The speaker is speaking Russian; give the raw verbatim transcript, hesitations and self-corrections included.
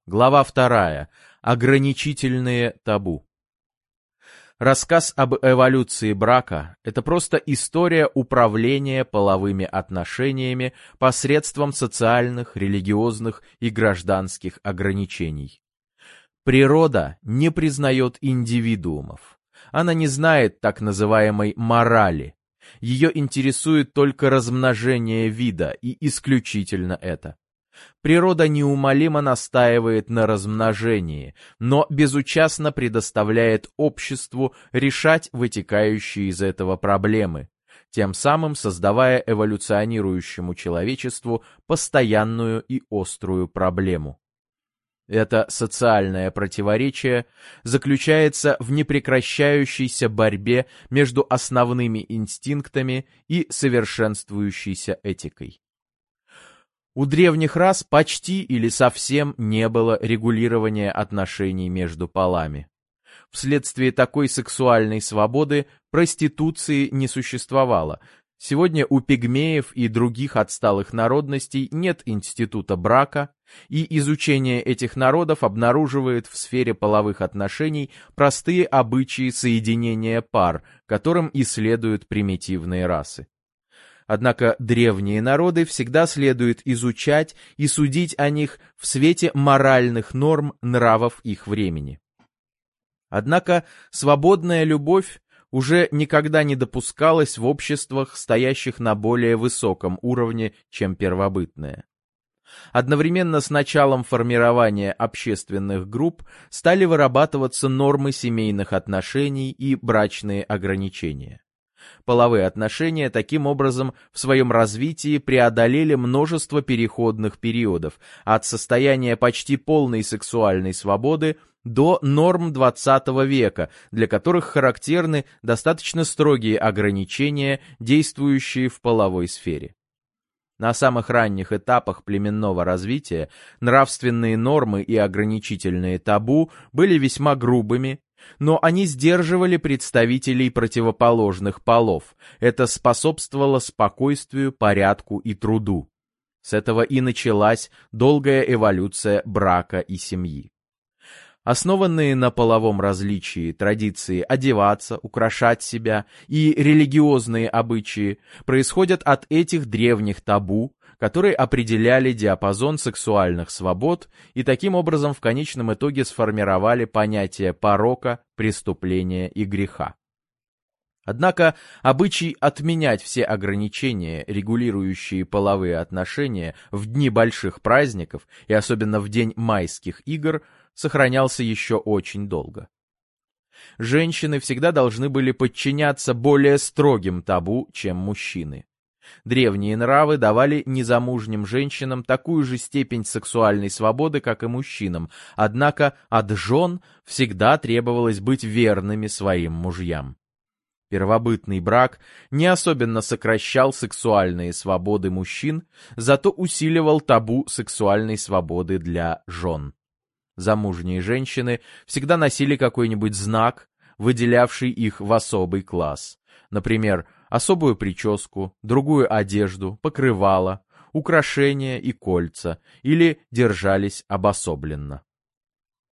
Глава вторая. Ограничительные табу. Рассказ об эволюции брака – это просто история управления половыми отношениями посредством социальных, религиозных и гражданских ограничений. Природа не признает индивидуумов. Она не знает так называемой морали. Ее интересует только размножение вида, и исключительно это. Природа неумолимо настаивает на размножении, но безучастно предоставляет обществу решать вытекающие из этого проблемы, тем самым создавая эволюционирующему человечеству постоянную и острую проблему. Это социальное противоречие заключается в непрекращающейся борьбе между основными инстинктами и совершенствующейся этикой. У древних рас почти или совсем не было регулирования отношений между полами. Вследствие такой сексуальной свободы проституции не существовало. Сегодня у пигмеев и других отсталых народностей нет института брака, и изучение этих народов обнаруживает в сфере половых отношений простые обычаи соединения пар, которым исследуют примитивные расы. Однако древние народы всегда следует изучать и судить о них в свете моральных норм нравов их времени. Однако свободная любовь уже никогда не допускалась в обществах, стоящих на более высоком уровне, чем первобытная. Одновременно с началом формирования общественных групп стали вырабатываться нормы семейных отношений и брачные ограничения. Половые отношения таким образом в своем развитии преодолели множество переходных периодов, от состояния почти полной сексуальной свободы до норм двадцатого века, для которых характерны достаточно строгие ограничения, действующие в половой сфере. На самых ранних этапах племенного развития нравственные нормы и ограничительные табу были весьма грубыми, но они сдерживали представителей противоположных полов. Это способствовало спокойствию, порядку и труду. С этого и началась долгая эволюция брака и семьи. Основанные на половом различии традиции одеваться, украшать себя и религиозные обычаи происходят от этих древних табу, которые определяли диапазон сексуальных свобод и таким образом в конечном итоге сформировали понятие порока, преступления и греха. Однако обычай отменять все ограничения, регулирующие половые отношения в дни больших праздников и особенно в день майских игр, сохранялся еще очень долго. Женщины всегда должны были подчиняться более строгим табу, чем мужчины. Древние нравы давали незамужним женщинам такую же степень сексуальной свободы, как и мужчинам, однако от жен всегда требовалось быть верными своим мужьям. Первобытный брак не особенно сокращал сексуальные свободы мужчин, зато усиливал табу сексуальной свободы для жен. Замужние женщины всегда носили какой-нибудь знак, выделявший их в особый класс. Например, особую прическу, другую одежду, покрывало, украшения и кольца, или держались обособленно.